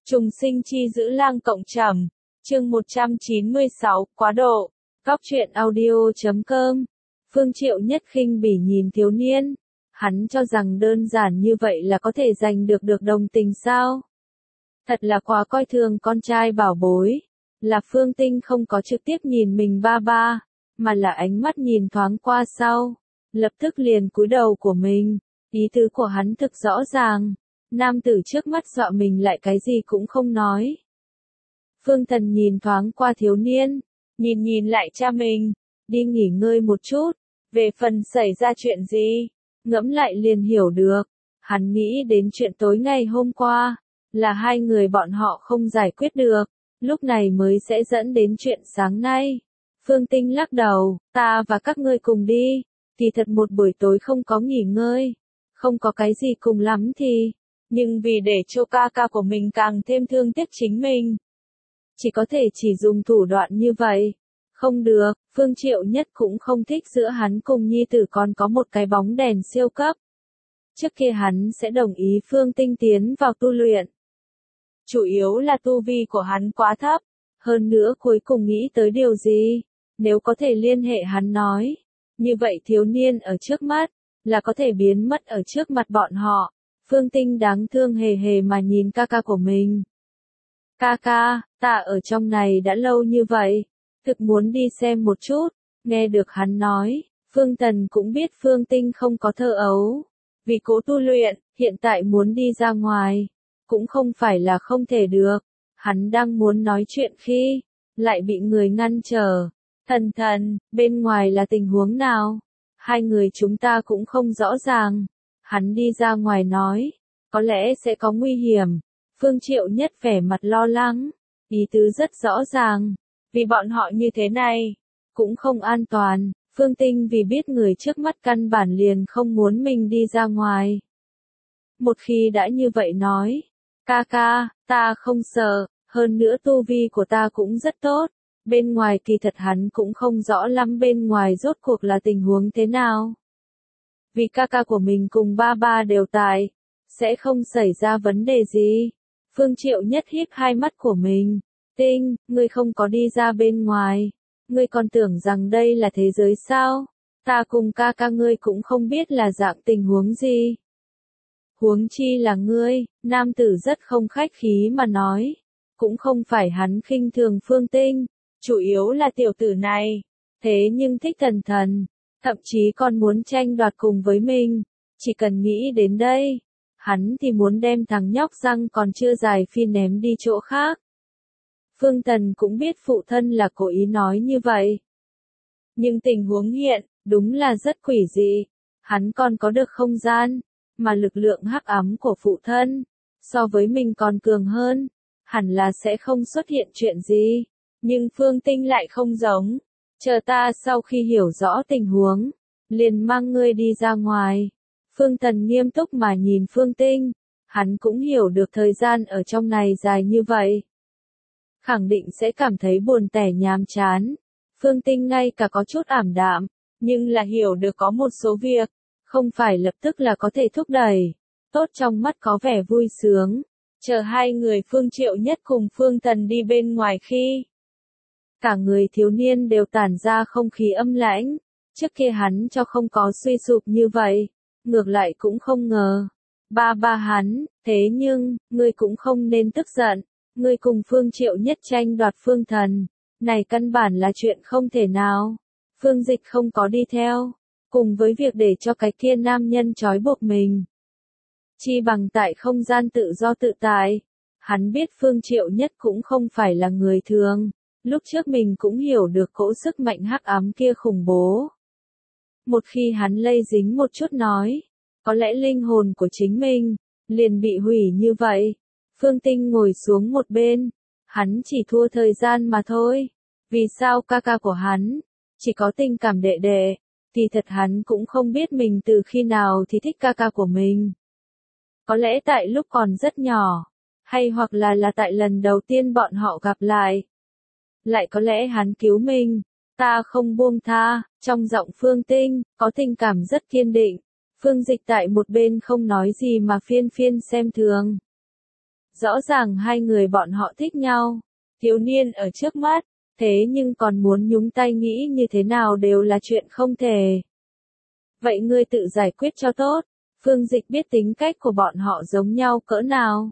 Trùng sinh chi giữ lang cộng trầm. Chương 196, quá độ. Góc truyện audio.com. Phương Triệu Nhất khinh bỉ nhìn thiếu niên. Hắn cho rằng đơn giản như vậy là có thể giành được đồng tình sao? Thật là quá coi thường con trai bảo bối. Là Phương Tinh không có trực tiếp nhìn mình ba, mà là ánh mắt nhìn thoáng qua sau. Lập tức liền cúi đầu của mình. Ý tứ của hắn thực rõ ràng. Nam tử trước mắt dọa mình lại cái gì cũng không nói. Phương Thần nhìn thoáng qua thiếu niên, nhìn lại cha mình, đi nghỉ ngơi một chút, về phần xảy ra chuyện gì, ngẫm lại liền hiểu được. Hắn nghĩ đến chuyện tối ngày hôm qua, là hai người bọn họ không giải quyết được, lúc này mới sẽ dẫn đến chuyện sáng nay. Phương Tinh lắc đầu, ta và các ngươi cùng đi, thì thật một buổi tối không có nghỉ ngơi, không có cái gì cùng lắm thì... Nhưng vì để cho ca ca của mình càng thêm thương tiếc chính mình, chỉ có thể chỉ dùng thủ đoạn như vậy. Không được, Phương Triệu Nhất cũng không thích giữa hắn cùng nhi tử còn có một cái bóng đèn siêu cấp. Trước kia hắn sẽ đồng ý Phương Tinh tiến vào tu luyện. Chủ yếu là tu vi của hắn quá thấp, hơn nữa cuối cùng nghĩ tới điều gì, nếu có thể liên hệ hắn nói. Như vậy thiếu niên ở trước mắt, là có thể biến mất ở trước mặt bọn họ. Phương Tinh đáng thương hề hề mà nhìn ca ca của mình. Ca ca, ta ở trong này đã lâu như vậy, thực muốn đi xem một chút. Nghe được hắn nói, Phương Tần cũng biết Phương Tinh không có thơ ấu. Vì cố tu luyện, hiện tại muốn đi ra ngoài, cũng không phải là không thể được. Hắn đang muốn nói chuyện khi, lại bị người ngăn trở. Thần, bên ngoài là tình huống nào? Hai người chúng ta cũng không rõ ràng. Hắn đi ra ngoài nói, có lẽ sẽ có nguy hiểm. Phương Triệu Nhất vẻ mặt lo lắng, ý tứ rất rõ ràng, vì bọn họ như thế này, cũng không an toàn. Phương Tinh vì biết người trước mắt căn bản liền không muốn mình đi ra ngoài. Một khi đã như vậy nói, ca ca, ta không sợ, hơn nữa tu vi của ta cũng rất tốt. Bên ngoài kỳ thật hắn cũng không rõ lắm bên ngoài rốt cuộc là tình huống thế nào. Vì ca ca của mình cùng ba đều tại, sẽ không xảy ra vấn đề gì. Phương Triệu Nhất híp hai mắt của mình. Tinh, ngươi không có đi ra bên ngoài. Ngươi còn tưởng rằng đây là thế giới sao? Ta cùng ca ca ngươi cũng không biết là dạng tình huống gì. Huống chi là ngươi, nam tử rất không khách khí mà nói. Cũng không phải hắn khinh thường Phương Tinh, chủ yếu là tiểu tử này. Thế nhưng thích thần. Thậm chí còn muốn tranh đoạt cùng với mình. Chỉ cần nghĩ đến đây, hắn thì muốn đem thằng nhóc răng còn chưa dài phi ném đi chỗ khác. Phương Tần cũng biết phụ thân là cố ý nói như vậy. Nhưng tình huống hiện, đúng là rất quỷ dị. Hắn còn có được không gian, mà lực lượng hắc ám của phụ thân, so với mình còn cường hơn, hẳn là sẽ không xuất hiện chuyện gì. Nhưng Phương Tinh lại không giống. Chờ ta sau khi hiểu rõ tình huống, liền mang ngươi đi ra ngoài. Phương Tần nghiêm túc mà nhìn Phương Tinh, hắn cũng hiểu được thời gian ở trong này dài như vậy. Khẳng định sẽ cảm thấy buồn tẻ nhàm chán. Phương Tinh ngay cả có chút ảm đạm, nhưng là hiểu được có một số việc, không phải lập tức là có thể thúc đẩy. Tốt trong mắt có vẻ vui sướng. Chờ hai người Phương Triệu Nhất cùng Phương Tần đi bên ngoài khi, cả người thiếu niên đều tản ra không khí âm lãnh. Trước kia hắn cho không có suy sụp như vậy, ngược lại cũng không ngờ. Ba hắn, thế nhưng, ngươi cũng không nên tức giận. Ngươi cùng Phương Triệu Nhất tranh đoạt Phương Thần, này căn bản là chuyện không thể nào. Phương Dịch không có đi theo, cùng với việc để cho cái kia nam nhân trói buộc mình. Chi bằng tại không gian tự do tự tại. Hắn biết Phương Triệu Nhất cũng không phải là người thường. Lúc trước mình cũng hiểu được cỗ sức mạnh hắc ám kia khủng bố. Một khi hắn lây dính một chút nói, có lẽ linh hồn của chính mình liền bị hủy như vậy. Phương Tinh ngồi xuống một bên, hắn chỉ thua thời gian mà thôi. Vì sao ca ca của hắn chỉ có tình cảm đệ đệ, thì thật hắn cũng không biết mình từ khi nào thì thích ca ca của mình. Có lẽ tại lúc còn rất nhỏ, hay hoặc là tại lần đầu tiên bọn họ gặp lại. Lại có lẽ hắn cứu mình, ta không buông tha. Trong giọng Phương Tinh, có tình cảm rất kiên định. Phương Dịch tại một bên không nói gì mà phiên xem thường. Rõ ràng hai người bọn họ thích nhau, thiếu niên ở trước mắt, thế nhưng còn muốn nhúng tay nghĩ như thế nào đều là chuyện không thể. Vậy ngươi tự giải quyết cho tốt. Phương Dịch biết tính cách của bọn họ giống nhau cỡ nào.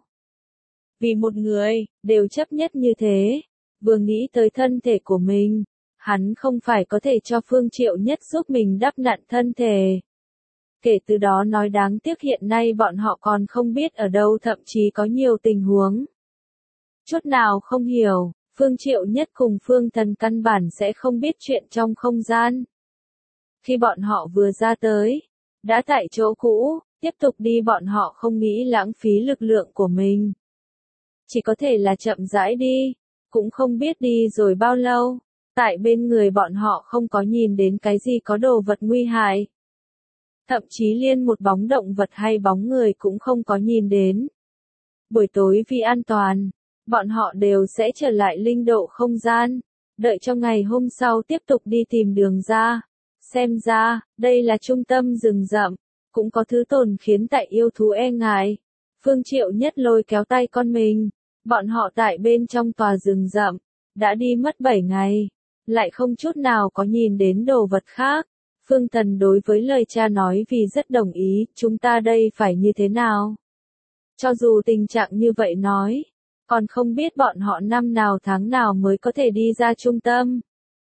Vì một người, đều chấp nhất như thế. Vừa nghĩ tới thân thể của mình, hắn không phải có thể cho Phương Triệu Nhất giúp mình đắp nặn thân thể. Kể từ đó nói đáng tiếc hiện nay bọn họ còn không biết ở đâu, thậm chí có nhiều tình huống. Chút nào không hiểu, Phương Triệu Nhất cùng Phương Thần căn bản sẽ không biết chuyện trong không gian. Khi bọn họ vừa ra tới, đã tại chỗ cũ, tiếp tục đi bọn họ không nghĩ lãng phí lực lượng của mình. Chỉ có thể là chậm rãi đi, cũng không biết đi rồi bao lâu, tại bên người bọn họ không có nhìn đến cái gì có đồ vật nguy hại. Thậm chí liên một bóng động vật hay bóng người cũng không có nhìn đến. Buổi tối vì an toàn, bọn họ đều sẽ trở lại linh độ không gian, đợi trong ngày hôm sau tiếp tục đi tìm đường ra. Xem ra, đây là trung tâm rừng rậm, cũng có thứ tồn khiến tại yêu thú e ngại. Phương Triệu Nhất lôi kéo tay con mình, bọn họ tại bên trong tòa rừng rậm, đã đi mất 7 ngày, lại không chút nào có nhìn đến đồ vật khác. Phương Thần đối với lời cha nói vì rất đồng ý, chúng ta đây phải như thế nào? Cho dù tình trạng như vậy nói, còn không biết bọn họ năm nào tháng nào mới có thể đi ra trung tâm.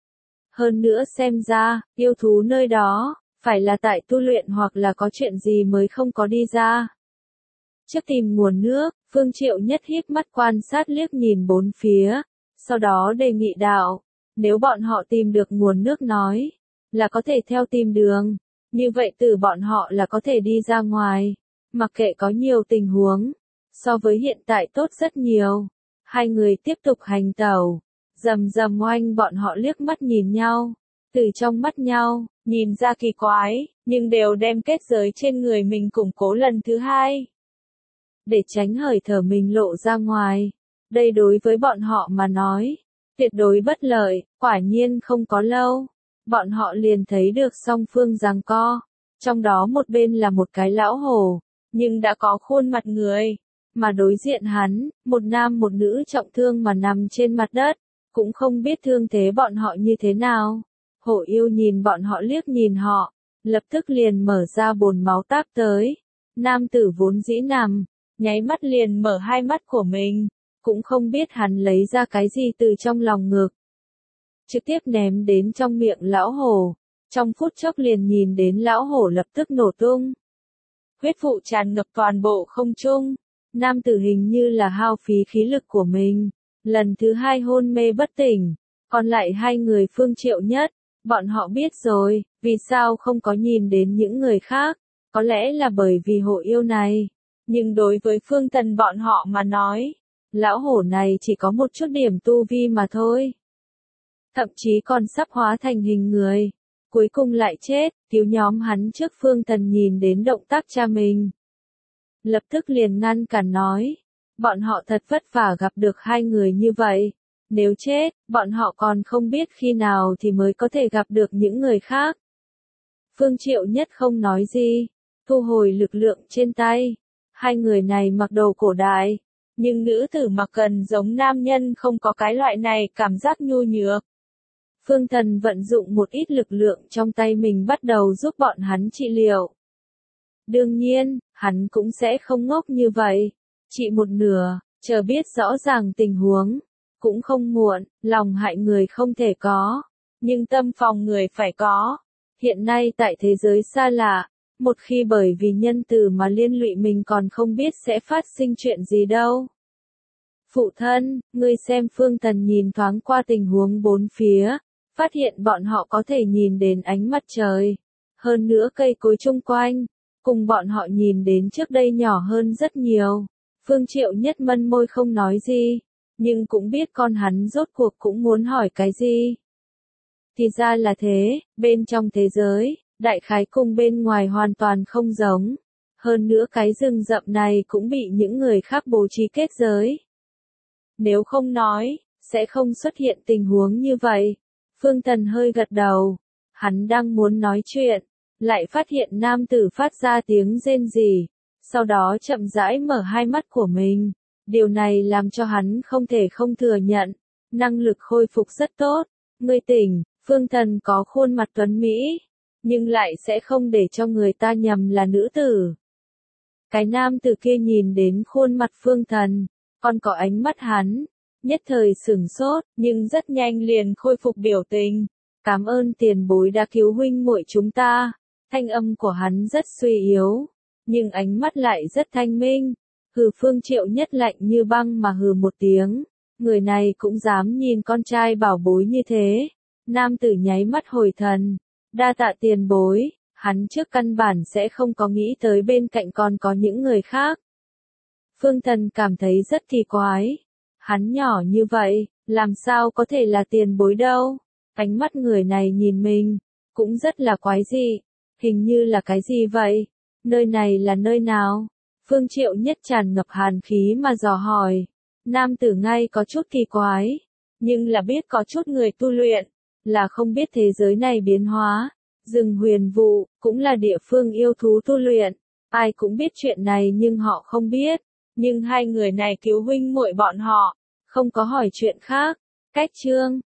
Hơn nữa xem ra, yêu thú nơi đó, phải là tại tu luyện hoặc là có chuyện gì mới không có đi ra. Trước tìm nguồn nước, Phương Triệu Nhất híp mắt quan sát liếc nhìn bốn phía, sau đó đề nghị đạo, nếu bọn họ tìm được nguồn nước nói, là có thể theo tìm đường, như vậy từ bọn họ là có thể đi ra ngoài, mặc kệ có nhiều tình huống, so với hiện tại tốt rất nhiều. Hai người tiếp tục hành tẩu, rầm rầm oanh bọn họ liếc mắt nhìn nhau, từ trong mắt nhau, nhìn ra kỳ quái, nhưng đều đem kết giới trên người mình củng cố lần thứ hai. Để tránh hơi thở mình lộ ra ngoài, đây đối với bọn họ mà nói, tuyệt đối bất lợi, quả nhiên không có lâu. Bọn họ liền thấy được song phương giằng co, trong đó một bên là một cái lão hổ, nhưng đã có khuôn mặt người, mà đối diện hắn, một nam một nữ trọng thương mà nằm trên mặt đất, cũng không biết thương thế bọn họ như thế nào. Hổ yêu nhìn bọn họ liếc nhìn họ, lập tức liền mở ra bồn máu táp tới. Nam tử vốn dĩ nằm, nháy mắt liền mở hai mắt của mình, cũng không biết hắn lấy ra cái gì từ trong lòng ngực, trực tiếp ném đến trong miệng lão hổ. Trong phút chốc liền nhìn đến lão hổ lập tức nổ tung. Huyết vụ tràn ngập toàn bộ không trung. Nam tử hình như là hao phí khí lực của mình, lần thứ hai hôn mê bất tỉnh. Còn lại hai người Phương Triệu Nhất, bọn họ biết rồi, vì sao không có nhìn đến những người khác, có lẽ là bởi vì hổ yêu này. Nhưng đối với Phương Thần bọn họ mà nói, lão hổ này chỉ có một chút điểm tu vi mà thôi. Thậm chí còn sắp hóa thành hình người, cuối cùng lại chết, cứu nhóm hắn trước Phương Thần nhìn đến động tác cha mình. Lập tức liền ngăn cản nói, bọn họ thật vất vả gặp được hai người như vậy, nếu chết, bọn họ còn không biết khi nào thì mới có thể gặp được những người khác. Phương Triệu Nhất không nói gì, thu hồi lực lượng trên tay, hai người này mặc đồ cổ đại, nhưng nữ tử mặc cần giống nam nhân không có cái loại này cảm giác nhu nhược. Phương Thần vận dụng một ít lực lượng trong tay mình bắt đầu giúp bọn hắn trị liệu. Đương nhiên, hắn cũng sẽ không ngốc như vậy. Trị một nửa, chờ biết rõ ràng tình huống. Cũng không muộn, lòng hại người không thể có. Nhưng tâm phòng người phải có. Hiện nay tại thế giới xa lạ, một khi bởi vì nhân từ mà liên lụy mình còn không biết sẽ phát sinh chuyện gì đâu. Phụ thân, ngươi xem. Phương Thần nhìn thoáng qua tình huống bốn phía, phát hiện bọn họ có thể nhìn đến ánh mặt trời. Hơn nữa cây cối chung quanh, cùng bọn họ nhìn đến trước đây nhỏ hơn rất nhiều. Phương Triệu Nhất mân môi không nói gì, nhưng cũng biết con hắn rốt cuộc cũng muốn hỏi cái gì. Thì ra là thế, bên trong thế giới, đại khái cùng bên ngoài hoàn toàn không giống. Hơn nữa cái rừng rậm này cũng bị những người khác bố trí kết giới. Nếu không nói, sẽ không xuất hiện tình huống như vậy. Phương Thần hơi gật đầu, hắn đang muốn nói chuyện, lại phát hiện nam tử phát ra tiếng rên rỉ, sau đó chậm rãi mở hai mắt của mình, Điều này làm cho hắn không thể không thừa nhận, năng lực khôi phục rất tốt. Ngươi tỉnh, Phương Thần có khuôn mặt tuấn Mỹ, nhưng lại sẽ không để cho người ta nhầm là nữ tử. Cái nam tử kia nhìn đến khuôn mặt Phương Thần, còn có ánh mắt hắn, nhất thời sửng sốt, nhưng rất nhanh liền khôi phục biểu tình. Cảm ơn tiền bối đã cứu huynh muội chúng ta. Thanh âm của hắn rất suy yếu, nhưng ánh mắt lại rất thanh minh. Hừ, Phương Triệu Nhất lạnh như băng mà hừ một tiếng. Người này cũng dám nhìn con trai bảo bối như thế. Nam tử nháy mắt hồi thần. Đa tạ tiền bối, hắn trước căn bản sẽ không có nghĩ tới bên cạnh còn có những người khác. Phương Thần cảm thấy rất kỳ quái. Hắn nhỏ như vậy, làm sao có thể là tiền bối đâu. Ánh mắt người này nhìn mình, cũng rất là quái dị. Hình như là cái gì vậy? Nơi này là nơi nào? Phương Triệu Nhất tràn ngập hàn khí mà dò hỏi. Nam tử ngay có chút kỳ quái, nhưng là biết có chút người tu luyện, là không biết thế giới này biến hóa. Rừng huyền vụ, cũng là địa phương yêu thú tu luyện. Ai cũng biết chuyện này nhưng họ không biết. Nhưng hai người này cứu huynh muội bọn họ, không có hỏi chuyện khác. Cách chương